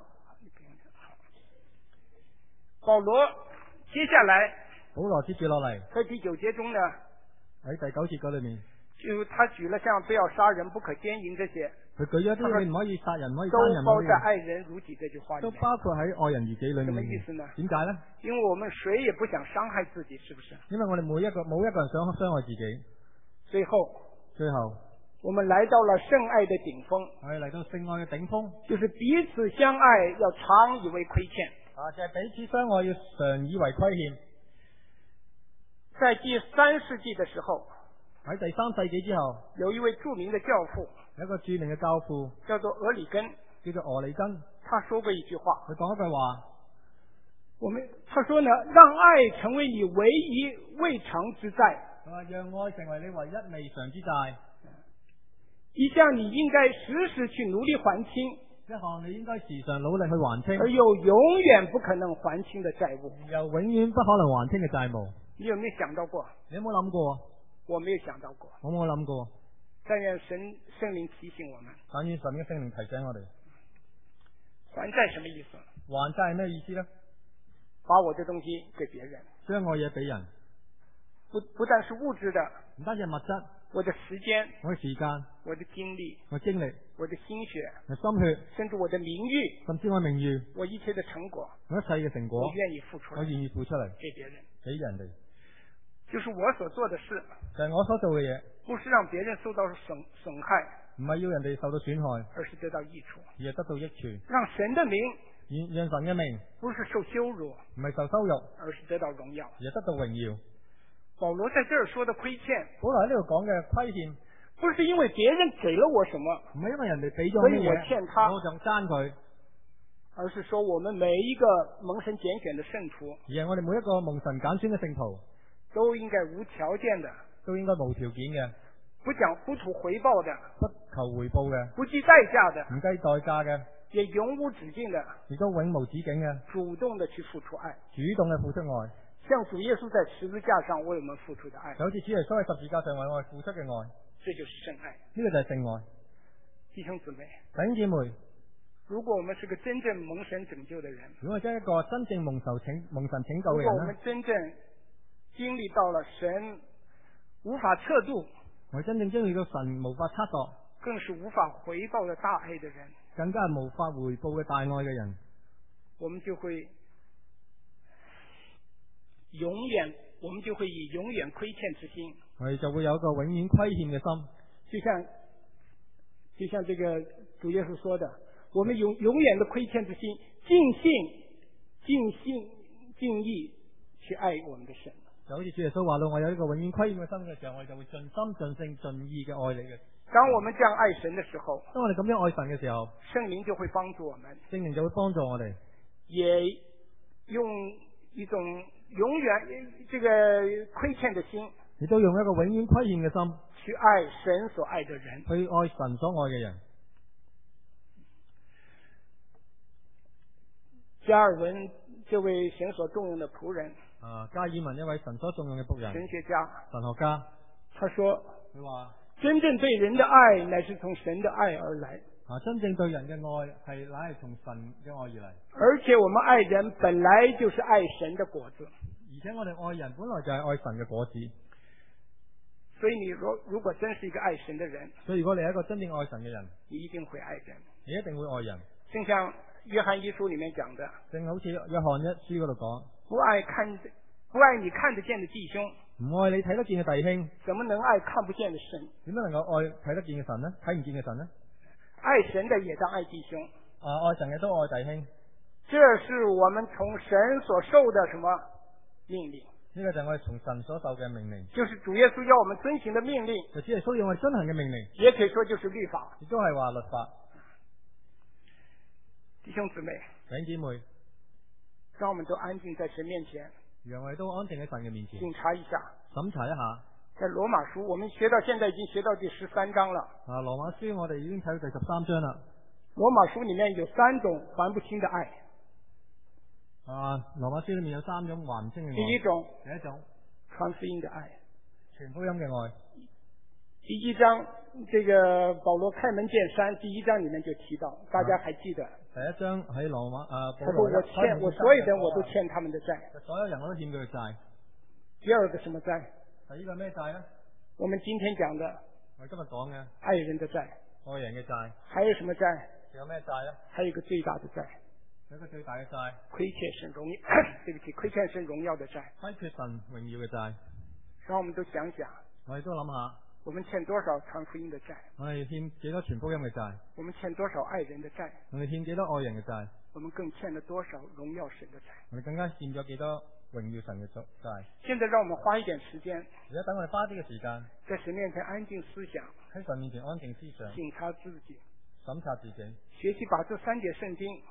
保羅接下來， 保羅接住落嚟在第九節中呢， 喺第九節嗰裏面， 就他舉了像不要殺人、不可姦淫這些， 佢舉咗啲你唔可以殺人、唔可以都奸人包在愛人如己這句話裏都面。 包括喺愛人如己裏面。 什麼意思呢？ 點解呢？ 因為我們誰也不想傷害自己，是不是？ 因為我哋每一個冇一個人想傷害自己。 最後， 最後我們來到了聖愛的頂峰， 我哋嚟到聖愛嘅頂峰， 就是彼此相愛，要常以為虧欠。 啊，就係、是、彼此相愛要常以為虧欠。 在第三世紀的時候， 喺第三世紀之後， 有一位著名的教父， 有一個著名嘅教父叫做俄里根， 叫做俄里根。 他說過一句話， 佢講一句話， 我們他說呢，讓愛成為你唯一未償之債。 佢話讓愛成為你唯一未償之債， 一項你應該時時去努力還清， 一項你應該時常努力去還清， 而又永遠不可能還清的債務， 又永遠不可能還清嘅債務。 你有沒有想到過？ 你有冇諗過？ 我沒有想到過。 我冇諗過。 但願神聖靈提醒我們。 但願神嘅聖靈提醒我哋。 還債什麼意思？ 還債係咩意思呢？ 把我的東西給別人， 將我嘢俾人， 不不但是物質的， 唔單止係物質， 我的時間， 我嘅時間， 我的精力， 我精力， 我的心血， 我心血， 甚至我的名譽， 甚至我名譽， 我一切的成果， 我一切嘅成果， 我願意付出來， 我願意付出嚟給別人， 俾人哋， 就是我所做的事， 就係我所做嘅嘢， 不是讓別人受到損損害， 唔係要人哋受到損害， 而是得到益處， 而係得到益處， 讓神的名， 讓神嘅名， 不是受羞辱， 唔係受羞辱， 而是得到榮耀， 而係得到榮耀。 保羅在這兒說的虧欠， 保羅喺呢度講嘅虧欠， 不是因為別人給了我什麼， 唔係因為人哋俾咗所以乜嘢， 我欠他， 我就爭佢， 而是說我們每一個蒙神揀選的聖徒， 而係我哋每一個蒙神揀選嘅聖徒， 都應該無條件的， 都應該無條件嘅， 不講不圖回報的， 不求回報嘅， 不計代價的， 唔計代價嘅， 也永無止境的， 亦都永無止境嘅， 主動的去付出愛， 主動嘅付出愛， 像主耶穌在十字架上為我們付出的愛， 就好似主耶穌喺十字架上為我哋付出嘅愛， 這就是聖愛。 呢個就係聖愛。 弟兄姊妹， 弟兄姊妹， 如果我們是個真正蒙神拯救的人， 如果我真係一個真正蒙受拯蒙神拯救嘅如果我人咧， 們真正經歷到了神無法測度， 我真正經歷到神無法測度， 更是無法回報的大愛的人， 更加係無法回報嘅大愛嘅人， 我們就會永遠，我們就會以永遠虧欠之心， 我哋就會有一個永遠虧欠嘅心， 就像就像這個主耶穌說的，我們永永遠的虧欠之心，盡性、盡性、盡意去愛我們的神。 就好似主耶穌話到，我有一個永遠虧欠嘅心嘅時候，我哋就會盡心盡性盡意嘅愛你嘅。 當我們這樣愛神的時候， 當我哋咁樣愛神嘅時候， 聖靈就會幫助我們， 聖靈就會幫助我哋， 也用一種永遠這個虧欠的心， 亦都用一個永遠虧欠嘅心去愛神所愛的人， 去愛神所愛嘅人。 加爾文這位神所重用的僕人， 啊，加爾文一位神所重用嘅僕人， 神學家， 神學家， 他說， 佢話真正對人的愛乃是從神的愛而來， 啊，真正對人嘅愛係乃係從神嘅愛而嚟， 而且我們愛人本來就是愛神的果子， 而且我哋愛人本來就係愛神嘅果子， 所以你如如果真是一個愛神的人， 所以如果你係一個真正愛神嘅人， 你一定會愛人， 你一定會愛人。 正像約翰一書裏面講的， 正好似約翰一書嗰度講， 不愛看不愛你看得見的弟兄， 唔愛你睇得見嘅弟兄， 怎麼能愛看不見的神？ 點樣能夠愛睇得見嘅神呢？睇唔見嘅神呢？ 愛神的也當愛弟兄， 啊，愛神嘅都愛弟兄， 這是我們從神所受的什麼命令？ 呢個就係我哋從神所受嘅命令， 就是主耶穌要我們遵行的命令， 就只係需要我哋遵行嘅命令， 也可以說就是律法。 亦都係話律法。 弟兄姊妹， 弟兄姊妹， 讓我們都安靜在神面前， 讓我哋都安靜喺神嘅面前， 檢查一下。 審查一下。 在羅馬書，我們學到現在已經學到第十三章了。 啊，羅馬書我哋已經睇到第十三章啦。 羅馬書裏面有三種還不清的愛。 啊，羅馬書裏面有三種還唔清嘅愛。 第一種， 第一種傳福音的愛， 傳福音嘅愛。 第一章這個保羅開門見山，第一章裏面就提到，大家還記得？ 第一章喺羅馬啊，保他說羅我欠我所有人我都欠他們的債， 所有人我都欠佢嘅債。 第二個什麼債？ 第二個咩債咧？ 我們今天講的我哋今日講嘅愛人的債， 愛人嘅債。 還有什麼債？ 仲有咩債咧？ 還有一個最大的債， 有一個最大嘅債， 虧欠神榮耀，對不起，虧欠神榮耀的債。 虧缺神榮耀嘅債。 讓我們都想想， 我哋都諗下， 我們欠多少傳福音的債？ 我哋欠幾多傳福音嘅債？ 我們欠多少愛人的債？ 我哋欠幾多愛人嘅債？ 我們更欠了多少榮耀神的債？ 我哋更加欠咗幾多榮耀神嘅債？ 現在讓我們花一點時間， 而家等我哋花啲嘅時間， 在神面前安靜思想， 喺神面前安靜思想， 檢查自己， 審查自己， 學習把這三節聖經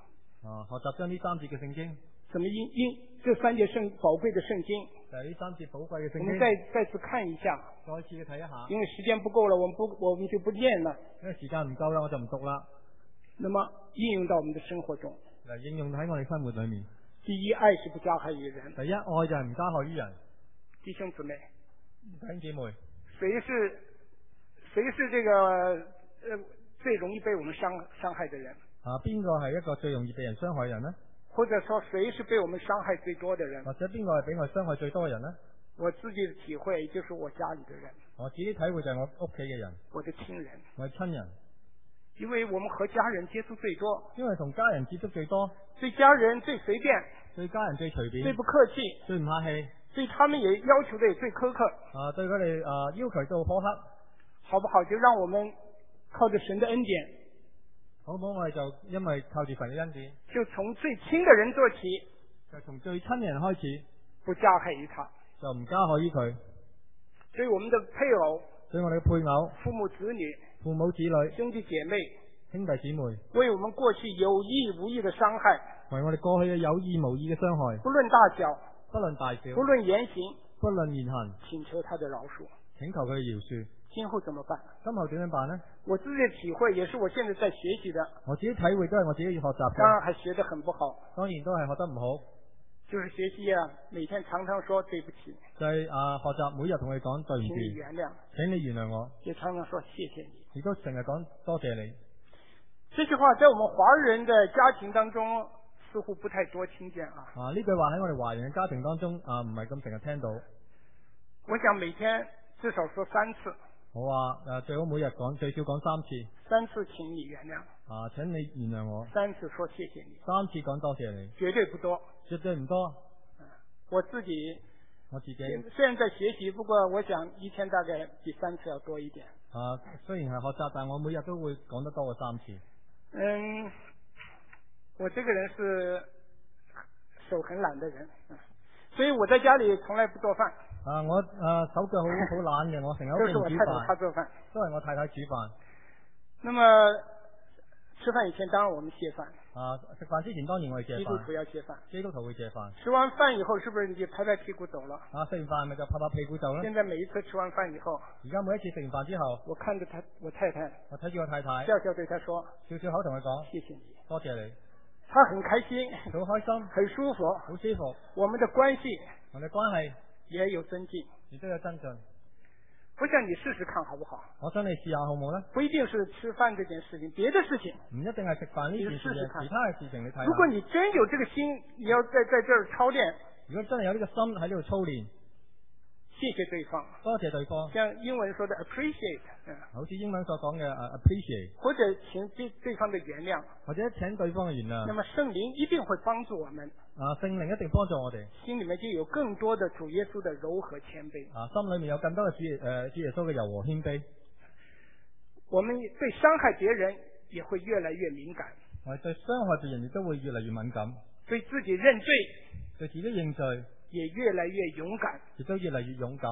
啊，學習將呢三節嘅聖經， 怎麼應應這三節聖寶貴的聖經， 就係呢三節寶貴嘅聖經。 我們再再次看一下， 再次嘅睇一下。 因為時間不夠了，我們不我們就不念了。 因為時間唔夠啦，我就唔讀啦。 那麼應用到我們的生活中， 嗱，應用喺我哋生活裏面。 第一，愛是不加害於人。 第一，愛就係唔加害於人。 弟兄姊妹， 弟兄姊妹， 誰是誰是這個呃最容易被我們傷傷害的人？ 啊，邊個係一個最容易被人傷害嘅人呢？ 或者說誰是被我們傷害最多的人？ 或者邊個係俾我傷害最多嘅人呢？ 我自己的體會就是我家裏的人。 我自己體會就係我屋企嘅人， 我的親人， 我係親人。 因為我們和家人接觸最多， 因為同家人接觸最多， 對家人最隨便， 對家人最隨便， 最不客氣， 最唔客氣， 對他們也要求的也最苛刻。 啊，對佢哋啊要求都好苛刻， 好不好？就讓我們靠着神的恩典， 好唔好？我哋就因為靠住神嘅恩典， 就從最親的人做起， 就從最親嘅人開始， 不加害於他， 就唔加害於佢。 對我們的配偶， 對我哋嘅配偶、 父母子女、 父母子女、 兄弟姐妹、 兄弟姊妹， 為我們過去有意無意的傷害， 為我哋過去嘅有意無意嘅傷害， 不論大小， 不論大小， 不論言行， 不論言行， 請求他的饒恕， 請求佢嘅饒恕。 今後怎麼辦？ 今後點樣辦呢？ 我自己的體會也是我現在在學習的， 我自己體會都係我自己要學習嘅， 當然還學得很不好， 當然都係學得唔好。 就是學習啊，每天常常說對不起， 就係、是、啊學習每日同佢講對唔請你住， 原諒， 請你原諒我， 也常常說謝謝你。 亦都成日講多謝你。 這句話在我們華人的家庭當中似乎不太多聽見啊。 啊呢句話喺我哋華人嘅家庭當中啊唔係咁成日聽到。 我想每天至少說三次。 好啊，誒最好每日講最少講三次。 三次請你原諒。 啊，請你原諒我。 三次說謝謝你。 三次講多謝你。絕對不多。 絕對唔多。 我自己， 我自己雖然在學習，不過我想一天大概比三次要多一點。 啊，雖然係學習，但我每日都會講得多過三次。 嗯，我這個人是手很懶的人，所以我在家裏從來不做飯。 啊，我啊手腳好好懶嘅，我成日屋企唔煮飯。都是我太太她做飯。都係我太太煮飯。 那麼吃飯以前，當然我們謝飯。啊， 食飯之前當然我哋謝飯。 基督徒要謝飯。 基督徒會謝飯。 吃完飯以後，是不是你就拍拍屁股走了？ 啊，食完飯咪就拍拍屁股走啦。 現在每一次吃完飯以後， 而家每一次食完飯之後， 我看着他，我太太， 我睇住我太太， 笑笑對他說， 笑笑口同佢講， 謝謝你， 多謝你。 他很開心， 佢好開心， 很舒服， 好舒服。 我們的關係， 我哋關係也有增進， 亦都有增進。 我想你試試看好不好？ 我想你試下好唔好呢？ 不一定是吃飯這件事情，別的事情唔一定係食飯呢件事情，其他嘅事情你睇下。 如果你真有這個心，你要在在這兒操練。 如果真係有呢個心喺呢度操練， 謝謝對方， 多謝對方。 像英文說的 appreciate，嗯， 好似英文所講嘅 appreciate， 或者請對對方的原諒， 或者請對方嘅原諒。 那麼聖靈一定會幫助我們。 啊，聖靈一定幫助我哋， 心裏面就有更多的主耶穌的柔和謙卑。 啊，心裏面有更多嘅主誒、呃、主耶穌嘅柔和謙卑。 我們對傷害別人也會越來越敏感。 我哋對傷害別人亦都會越嚟越敏感。 對自己認罪， 對自己認罪， 也越來越勇敢， 亦都越嚟越勇敢。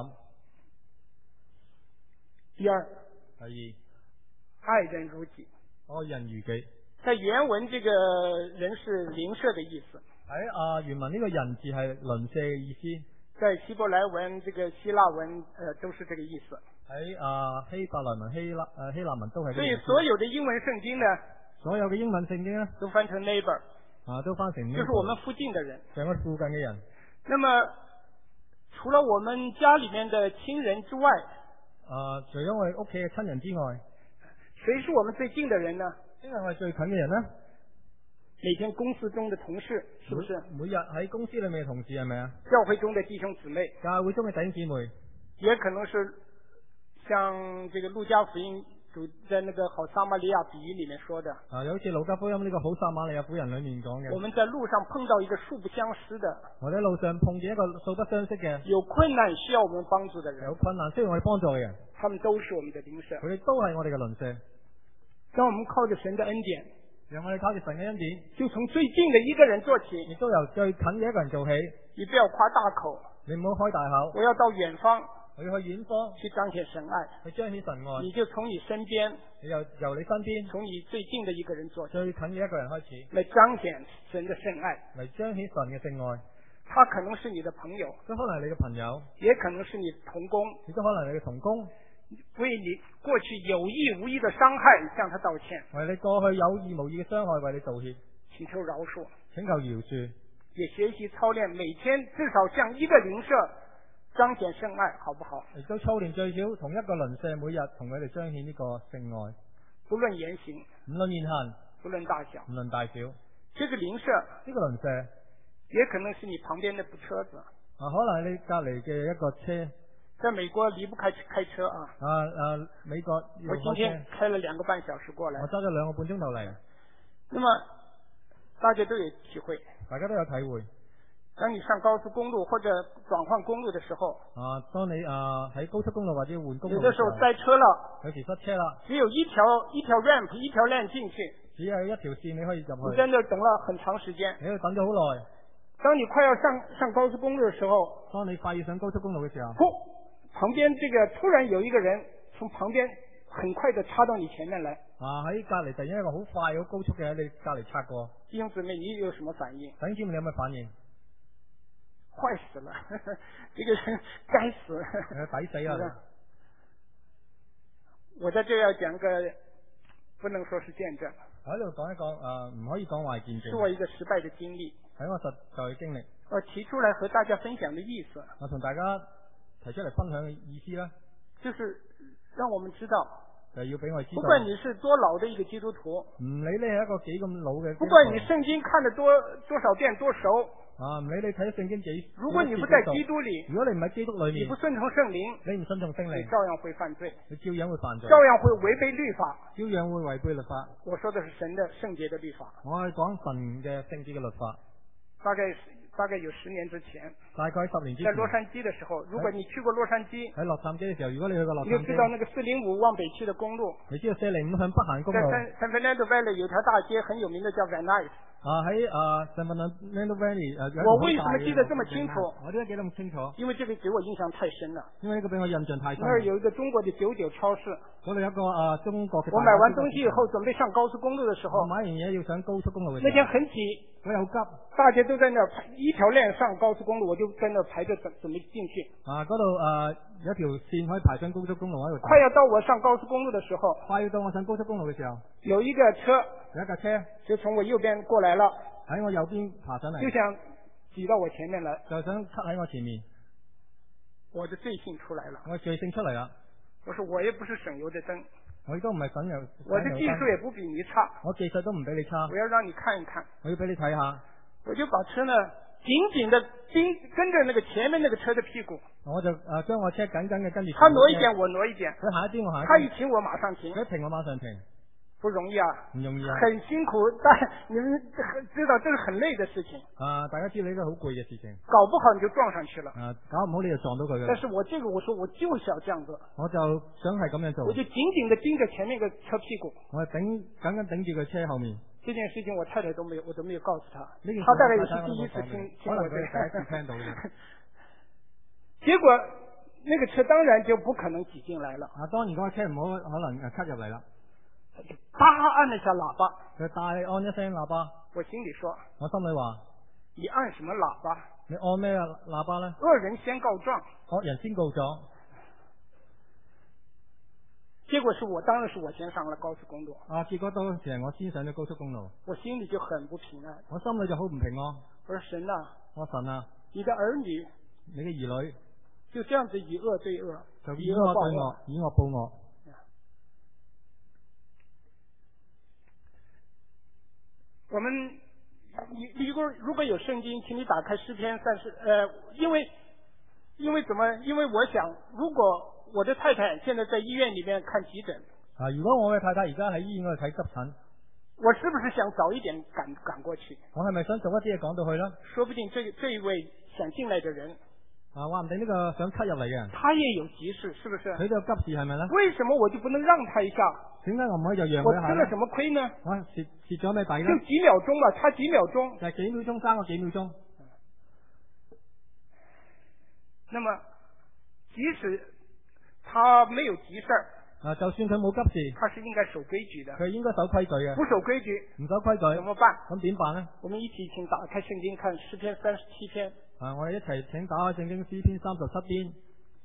第二， 第二， 愛人如己， 愛人如己。 在原文這個人是鄰舍的意思。 喺啊原文呢個人字係鄰舍嘅意思， 在希伯來文、這個希臘文，呃，都是這個意思。 喺啊希伯來文、希臘誒希臘文都係。 所以所有的英文聖經呢， 所有嘅英文聖經呢，都翻成 neighbor， 啊都翻成 neighbor， 就是我們附近的人， 就係我附近嘅人。那麼除了我們家裏面的親人之外， 啊除咗我哋屋企嘅親人之外， 誰是我們最近的人呢？ 邊個係我哋最近嘅人呢？ 每天公司中的同事，是不是？ 每日喺公司裏面嘅同事係咪啊？ 教會中的弟兄姊妹， 教會中嘅弟兄姊妹， 也可能是像這個路加福音主在那個好撒瑪利亞比喻裏面說的。 啊，有好似路加福音呢個好撒瑪利亞婦人裏面講嘅。 我們在路上碰到一個素不相識的， 我哋喺路上碰見一個素不相識嘅， 有困難需要我們幫助的人， 有困難需要我哋幫助嘅人， 他們都是我們的鄰舍， 佢哋都係我哋嘅鄰舍。 當我們靠着神的恩典， 讓我哋靠住神嘅恩典， 就從最近的一個人做起， 亦都由最近嘅一個人做起。 你不要誇大口， 你唔好開大口。 我要到遠方， 我要去遠方去彰顯神愛， 去彰顯神愛。 你就從你身邊， 你由由你身邊， 從你最近的一個人做起， 最近嘅一個人開始， 來彰顯神的聖愛， 嚟彰顯神嘅聖愛。 他可能是你的朋友， 都可能係你嘅朋友， 也可能是你同工， 亦都可能係你嘅同工， 為你過去有意無意的傷害向他道歉， 為你過去有意無意嘅傷害為你道歉， 請求饒恕， 請求饒恕， 也學習操練，每天至少向一個鄰舍彰顯聖愛，好不好？ 亦都操練最少同一個鄰舍每日同佢哋彰顯呢個聖愛， 不論言行， 唔論言行， 不論大小， 唔論大小。 這個鄰舍， 呢個鄰舍也可能是你旁邊那部車子， 啊，可能係你隔籬嘅一個車。 在美國離不開開車啊！ 啊啊，美國我今天開了兩個半小時過來， 我揸咗兩個半鐘頭嚟。 那麼大家都有體會， 大家都有體會。 當你上高速公路或者轉換公路的時候， 啊，當你啊喺高速公路或者換公路， 有的時候塞車了， 有時塞車啦， 只有一條一條 ramp 一條 lane 進去， 只有一條線你可以入去。 你在那等了很長時間， 你喺度等咗好耐。 當你快要上上高速公路的時候， 當你快要上高速公路嘅時候， 呼，旁邊這個突然有一個人從旁邊很快的插到你前面來。 啊，喺隔籬突然一個好快好高速嘅喺你隔籬插過。 弟兄姊妹，你有什麼反應？ 弟兄姊妹，你有咩反應？ 壞死了，呵呵，這個人該死， 抵死啊！ 我在這要講個，不能說是見證。 我喺度講一講，誒、呃，唔可以講壞見證。 是我一個失敗的經歷， 係我實在嘅經歷。 我提出來和大家分享的意思， 我同大家提出嚟分享嘅意思咧， 就是讓我們知道， 就要俾我知道。 不管你是多老的一個基督徒， 唔理你係一個幾咁老嘅， 不管你聖經看得多多少遍多熟， 啊，唔理你睇聖經幾， 如果你不在基督裏， 如果你唔喺基督裏面， 你不順從聖靈， 你唔順從聖靈， 你照樣會犯罪， 你照樣會犯罪， 照樣會違背律法， 照樣會違背律法。 我說的是神的聖潔的律法。 我係講神嘅聖潔嘅律法。 大概大概有十年之前， 大概十年之前， 在洛杉磯的時候，如果你去過洛杉矶， 喺洛杉磯嘅時候，如果你去過洛杉磯， 你就知道那個四零五往北去的公路， 你知道四零五向北行公路， 在 San Fernando Valley 有條大街很有名的叫 Van Nuys。 啊喺啊 San Fernando Valley 誒， 我為什麼記得這麼清楚？ 我點解記得咁清楚？ 因為這個給我印象太深了。 因為呢個俾我印象太深。 那兒有一個中國的九九超市。 嗰度有一個啊中國嘅。 我買完東西以後，準備上高速公路的時候， 我買完嘢要上高速公路嘅時候， 那天很擠， 我又急， 大家都在那排一條鏈上高速公路，我就在那排着準準備進去。 啊，嗰度啊有一條線可以排上高速公路喺度。 快要到我上高速公路的時候， 快要到我上高速公路嘅時候， 有一個車， 有一架車就從我右邊過來了。 喺我右邊爬上嚟， 就想擠到我前面來， 就想塞喺我前面。 我的罪性出來了， 我罪性出嚟啦。 我說我也不是省油的燈， 我亦都唔係省油。 我的技術也不比你差， 我技術都唔比你差。 我要讓你看一看， 我要俾你睇下。 我就把車呢緊緊的盯跟着那個前面那個車的屁股， 我就誒將我車緊緊嘅跟住。 他挪一點，我挪一點。 佢行一邊，我行一邊。 他一停，我馬上停。 佢一停，我馬上停。 不容易啊， 唔容易啊， 很辛苦，但你們知道這是很累的事情啊！大家知道呢個好攰嘅事情， 搞不好你就撞上去了啊！搞唔好你就撞到佢嘅。 但是我這個我說我就是要這樣做， 我就想係咁樣做， 我就緊緊的盯着前面個車屁股， 我係頂緊緊頂住個車後面。 這件事情我太太都沒有，我都沒有告訴她， 呢件她大概也是第一次聽聽我這個， 第一次聽到嘅。 結果那個車當然就不可能擠進來了。 啊，當然嗰個車唔好可能誒吸入嚟啦。 就啪按了下喇叭， 佢大按一聲喇叭。 我心裏說， 我心裏話， 你按什麼喇叭？ 你按咩喇叭呢？ 惡人先告狀， 惡人先告狀。 結果是我，當然是我先上了高速公路。 啊，結果當時係我先上咗高速公路， 我心裏就很不平安。 我心裏就好唔平安。 我說神啊， 我神啊， 你的兒女， 你嘅兒女就這樣子以惡對惡， 就以惡對惡，以惡報惡。 我們，你如果如果有聖經，請你打開詩篇三十，呃，因為因為怎麼？因為我想，如果我的太太現在在醫院裏面看急診， 啊，如果我嘅太太而家喺醫院嗰度睇急診， 我是不是想早一點趕趕過去？ 我係咪想早一啲嘢趕到去呢？ 說不定這這一位想進來的人， 啊，話唔定呢個想吸入嚟嘅， 他也有急事，是不是？ 佢都有急事係咪呢？ 為什麼我就不能讓他一下？ 點解我唔可以就讓我佢一下？ 吃了什麼虧呢？ 我蝕蝕咗咩底呢？ 就幾秒鐘嘛，差幾秒鐘， 就係幾秒鐘，爭個幾秒鐘。 那麼即使他沒有急事啊，就算佢冇急事， 他是應該守規矩的。 佢應該守規矩嘅。 不守規矩， 唔守規矩， 怎麼辦？ 咁點辦呢？ 我們一起請打開聖經看詩篇三十七篇。 啊，我哋一齊請打開聖經詩篇三十七篇。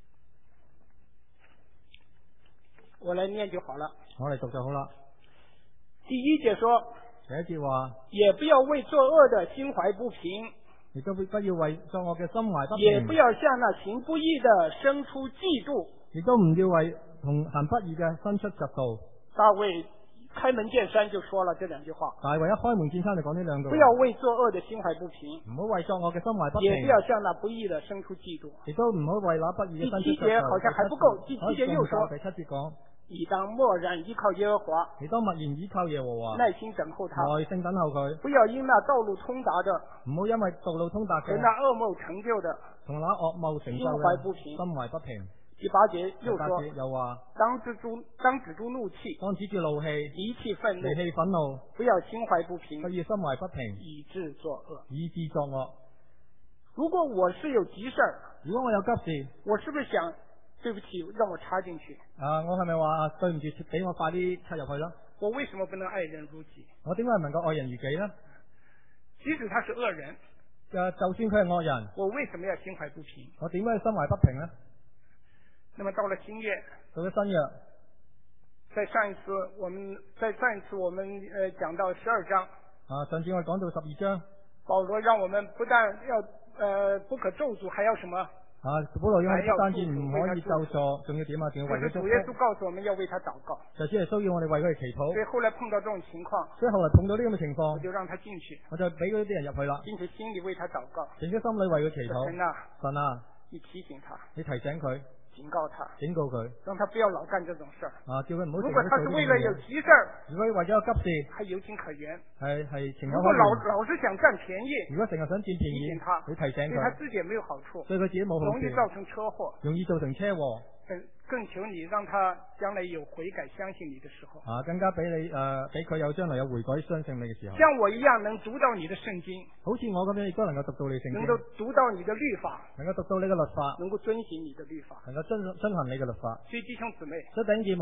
我來念就好了。 我嚟讀就好啦。 第一節說， 第一節話， 也不要為作惡的心懷不平， 亦都不要為作惡嘅心懷不平， 也不要向那行不義的生出嫉妒， 亦都唔要為同行不義嘅生出嫉妒。 大衛開門見山就說了這兩句話。 大衛一開門見山就講呢兩句。 不要為作惡的心懷不平， 唔好為作惡嘅心懷不平， 也不要向那不義的生出嫉妒。 亦都唔好為那不義嘅生出嫉妒。 第七節好像還不夠，第七節又說， 第七節講， 你當默然依靠耶和華， 你當默然依靠耶和華， 耐心等候他， 耐心等候佢， 不要因那道路通達的， 唔好因為道路通達嘅， 和那惡謀成就的， 同那惡謀成就嘅， 心懷不平， 心懷不平。 第八節又說， 又話當止住當止住怒氣， 當止住怒氣， 離棄憤怒， 離棄憤怒， 不要心懷不平， 不要心懷不平， 以致作惡， 以致作惡。 如果我是有急事， 如果我有急事， 我是不是想對不起讓我插進去？ 啊，我係咪話對唔住，俾我快啲插入去咯？ 我為什麼不能愛人如己？ 我點解唔能夠愛人如己呢？ 即使他是惡人， 啊，就算佢係惡人， 我為什麼要心懷不平？ 我點解要心懷不平呢？ 那麼到了新約， 到咗新約， 在上一次我們在上一次我們呃講到十二章， 啊，上次我講到十二章， 保羅讓我們不但要呃不可咒詛，還要什麼？ 啊，保羅要我哋不單止唔可以咒詛，仲要點啊？仲要為佢祝福。 主耶穌告訴我們要為他禱告， 就只係需要我哋為佢哋祈禱。 所以後來碰到這種情況， 所以後來碰到呢咁嘅情況， 我就讓他進去， 我就俾嗰啲人入去啦， 並且心裏為他禱告， 並且心裏為佢祈禱。 神啊， 神啊， 你提醒他， 你提醒佢， 警告他， 警告佢， 讓他不要老幹這種事兒。 啊，叫佢唔好。 如果他是為了有急事兒， 如果為咗有急事， 還有情可原。 係係情有可原。 如果老老是想佔便宜， 如果成日想佔便宜， 提醒他， 你提醒佢， 對他自己也沒有好處， 對佢自己冇好處， 容易造成車禍， 容易造成車禍。 更更求你讓他將來有悔改相信你的時候， 啊，更加俾你誒，俾佢有將來有悔改相信你嘅時候。 像我一樣能讀到你的聖經， 好似我咁樣亦都能夠讀到你聖經， 能夠讀到你的律法， 能夠讀到你嘅律法， 能夠遵行你的律法， 能夠遵遵行你嘅律法。 所以弟兄姊妹， 所以弟兄姊妹，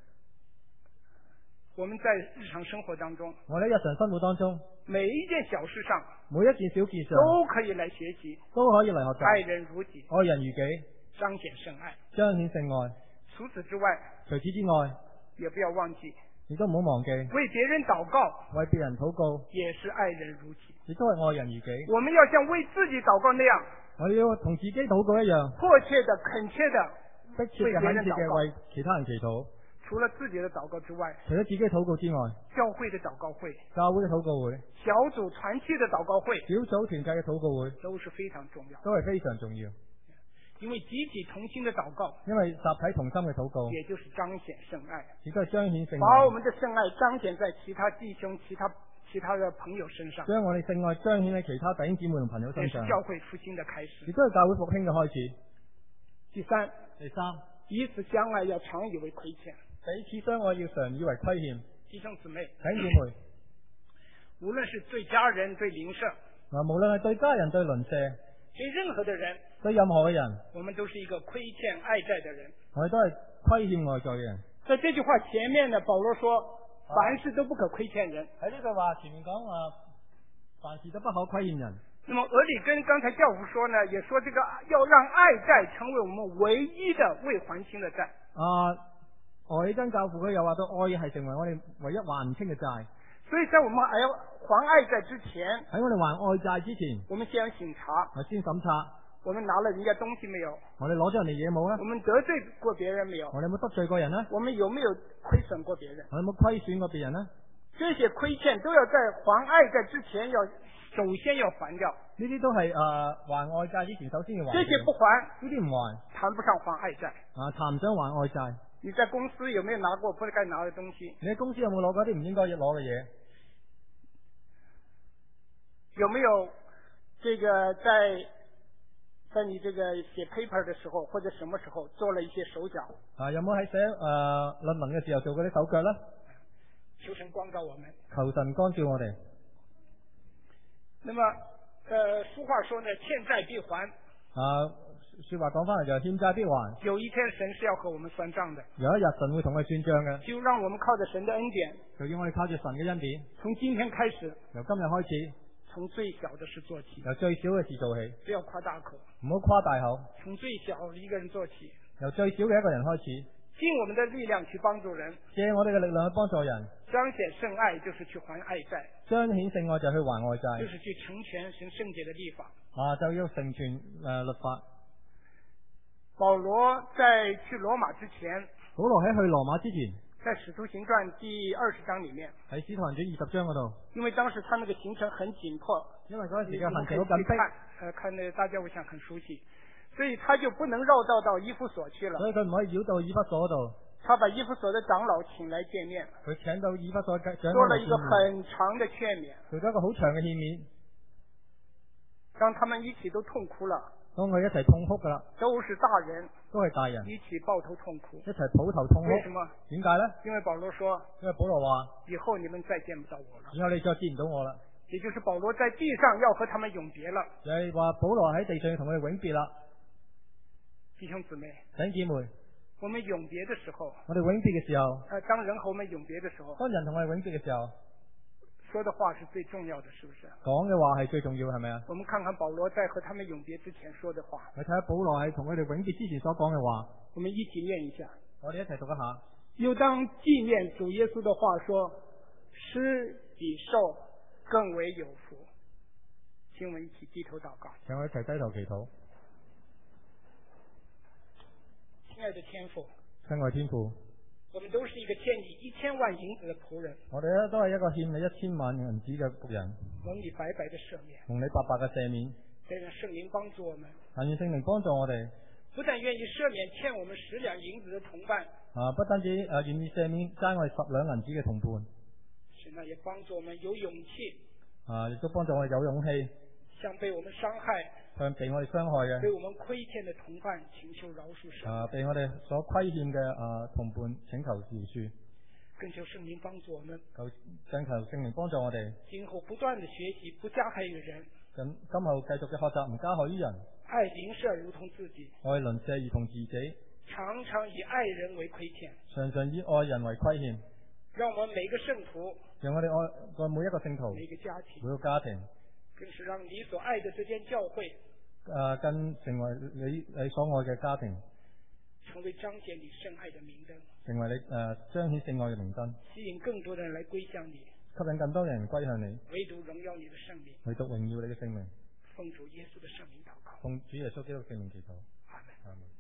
我們在日常生活當中， 我哋日常生活當中， 每一件小事上， 每一件小事上都可以來學習， 都可以嚟學習， 愛人如己， 愛人如己， 彰顯聖愛， 彰顯聖愛。 除此之外， 除此之外， 也不要忘記， 亦都唔好忘記為別人禱告， 為別人禱告， 也是愛人如己， 亦都係愛人如己。 我們要像為自己禱告那樣， 我哋要同自己禱告一樣， 迫切的、懇切的， 迫切嘅、懇切嘅為其他人祈禱。 除了自己的禱告之外， 除咗自己禱告之外， 教會的禱告會、 教會嘅禱告會、 小組團契的禱告會、 小組團契嘅禱告會都是非常重要， 都係非常重要。 因為集體同心的禱告， 因為集體同心嘅禱告， 也就是彰顯聖愛， 亦都係彰顯聖愛， 把我們的聖愛彰顯在其他弟兄、其他其他的朋友身上， 將我哋聖愛彰顯喺其他弟兄姊妹同朋友身上， 也是教會復興的開始， 亦都係教會復興嘅開始。 第三， 第三， 彼此相愛要常以為虧欠， 彼此相愛要常以為虧欠。 弟兄姊妹， 弟兄姊妹， 無論是對家人、對鄰舍， 嗱，無論係對家人、對鄰舍， 對任何的人， 對任何嘅人， 我們都是一個虧欠愛債的人。 我哋都係虧欠外在嘅人。 在這句話前面呢，保羅說，凡事都不可虧欠人。 喺呢句話前面講話，凡事都不可虧欠人。 那麼俄里根剛才教父說呢，也說這個要讓愛債成為我們唯一的未還清的債。 啊，俄里根教父佢又話到愛係成為我哋唯一還唔清嘅債。 所以在我們還要還愛債之前， 喺我哋還愛債之前， 我們先審查， 我先審查， 我們拿了人家東西沒有？ 我哋攞咗人哋嘢冇呢？ 我們得罪過別人沒有？ 我哋有冇得罪過人呢？ 我們有沒有虧損過別人？ 我哋有冇虧損過別人呢？ 這些虧欠都要在還愛債之前要首先要還掉。 呢啲都係誒、呃、還愛債之前首先要還。 這些不還， 呢啲唔還， 談不上還愛債。 啊，談唔上還愛債。 你在公司有沒有拿過不該拿的東西？ 你喺公司有冇攞過啲唔應該要攞嘅嘢？ 有沒有這個在在你這個寫 paper 的時候或者什麼時候做了一些手腳？ 啊，有冇喺寫誒論文嘅時候做過啲手腳呢？ 求神光照我們， 求神光照我哋。 那麼，呃，俗話說呢，欠債必還。 啊， 說話講翻嚟就係欠債必還。 有一天神是要和我們算賬的。 有一日神會同佢算賬嘅。 就讓我們靠着神的恩典， 就要我哋靠住神嘅恩典。 從今天開始， 由今日開始， 從最小的事做起， 由最小嘅事做起， 不要誇大口， 唔好誇大口。 從最小一個人做起， 由最小嘅一個人開始， 盡我們的力量去幫助人， 借我哋嘅力量去幫助人， 彰顯聖愛就是去還愛債， 彰顯聖愛就去還外債， 就是去成全神聖潔的律法。 啊，就要成全誒、呃、律法。 保羅在去羅馬之前， 保羅喺去羅馬之前， 在使徒行傳第二十章裏面， 喺使徒行傳二十章嗰度， 因為當時他那個行程很緊迫， 因為嗰陣時嘅行程好緊迫， 呃，看那大家我想很熟悉，所以他就不能繞道到以弗所去了。 所以佢唔可以繞到以弗所嗰度。 他把以弗所的長老請來見面， 佢請到以弗所長老做了一個很長的勸勉， 做咗一個好長嘅勸勉， 讓他們一起都痛哭了。 當佢一齊痛哭噶啦， 都是大人， 都係大人， 一起抱頭痛哭， 一齊抱頭痛哭。 為什麼？ 點解呢？ 因為保羅說， 因為保羅話， 以後你們再見不到我了。 以後你再見唔到我啦。 也就是保羅在地上要和他們永別了。 就係話保羅喺地上要同佢哋永別啦。 弟兄姊妹， 弟兄姊妹， 我們永別的時候， 我哋永別嘅時候， 呃，當人和我們永別的時候， 當人同我哋永別嘅時候， 說的話是最重要的，是不是？ 講嘅話係最重要，係咪啊？ 我們看看保羅在和他們永別之前說的話。 我睇下保羅喺同佢哋永別之前所講嘅話。 我們一起念一下。 我哋一齊讀一下。 又當紀念主耶穌的話說，施比受更為有福。請我們一起低頭禱告。 請我一齊低頭祈禱。 親愛的天父， 親愛天父， 我們都是一個欠你一千萬銀子的僕人。 我哋咧都係一個欠你一千萬銀子嘅僕人。 蒙你白白的赦免， 蒙你白白嘅赦免。 但願聖靈幫助我們。 但願聖靈幫助我哋。 不但願意赦免欠我們十兩銀子的同伴。 啊，不單止誒願意赦免爭我哋十兩銀子嘅同伴。 神啊，也幫助我們有勇氣。 啊，亦都幫助我哋有勇氣。 向被我們傷害、 向被我哋傷害嘅、 被我們虧欠的同伴請求饒恕神。 啊，被我哋所虧欠嘅啊同伴請求饒恕。 更求聖靈幫助我們。 求更求聖靈幫助我哋。 今後不斷的學習，不加害於人。 咁今後繼續嘅學習，唔加害於人。 愛鄰舍如同自己。 愛鄰舍如同自己。 常常以愛人為虧欠。 常常以愛人為虧欠。 讓我們每個聖徒。 讓我哋愛愛每一個聖徒。 每個家庭。 每個家庭。 更是讓你所愛的這間教會， 誒，更成為你你所愛嘅家庭， 成為彰顯你聖愛的明燈， 成為你誒彰顯聖愛嘅明燈， 吸引更多人來歸向你， 吸引更多人歸向你， 唯獨榮耀你的聖名， 唯獨榮耀你嘅聖名， 奉主耶穌的聖名禱告， 奉主耶穌基督聖名祈禱， 阿門。 阿門。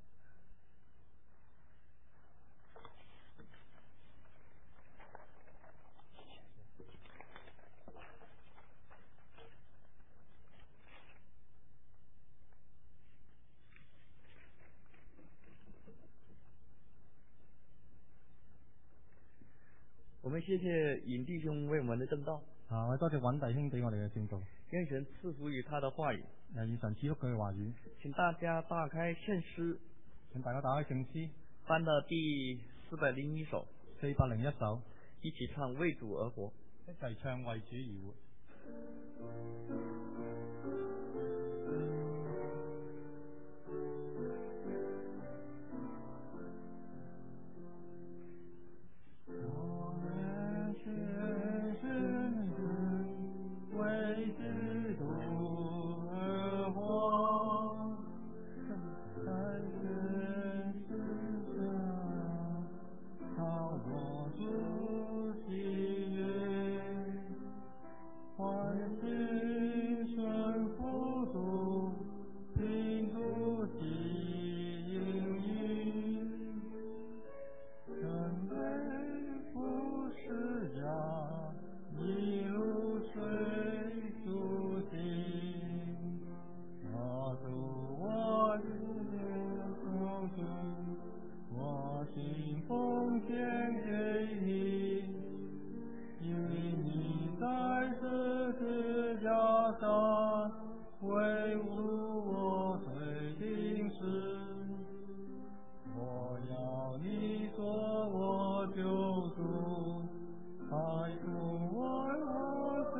我們謝謝尹弟兄為我們的證道。 啊，我多謝尹弟兄俾我哋嘅證道。 願神賜福於他的話語。 誒，願神賜福佢嘅話語。 請大家打開聖詩， 請大家打開聖詩， 翻到第四百零一首。 四百零一首， 一起唱為主而活。 一齊唱為主而活。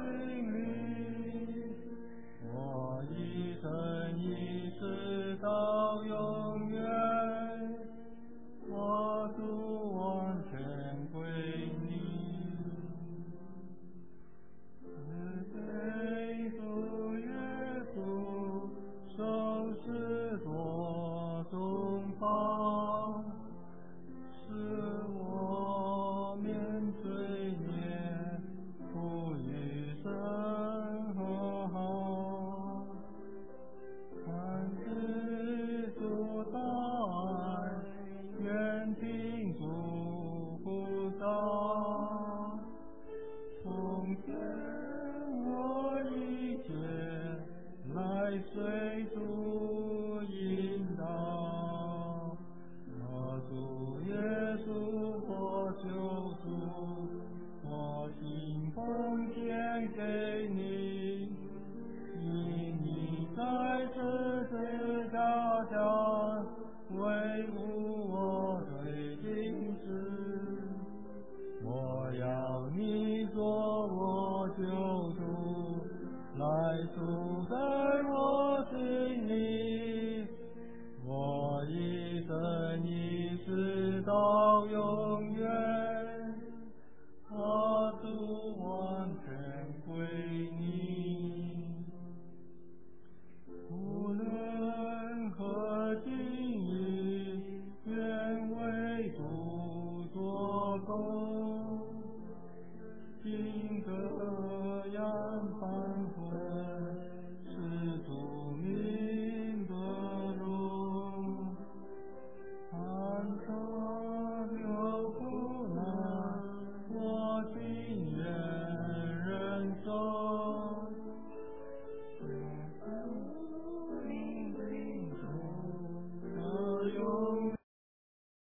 到随主引导，我主耶稣我救主，我心奉献给你，因你在十字架下为我罪定死，我要你做我救主，来住在我心里，我一生一世到永远，我主完全归你。无论何境遇，愿为主做工，今个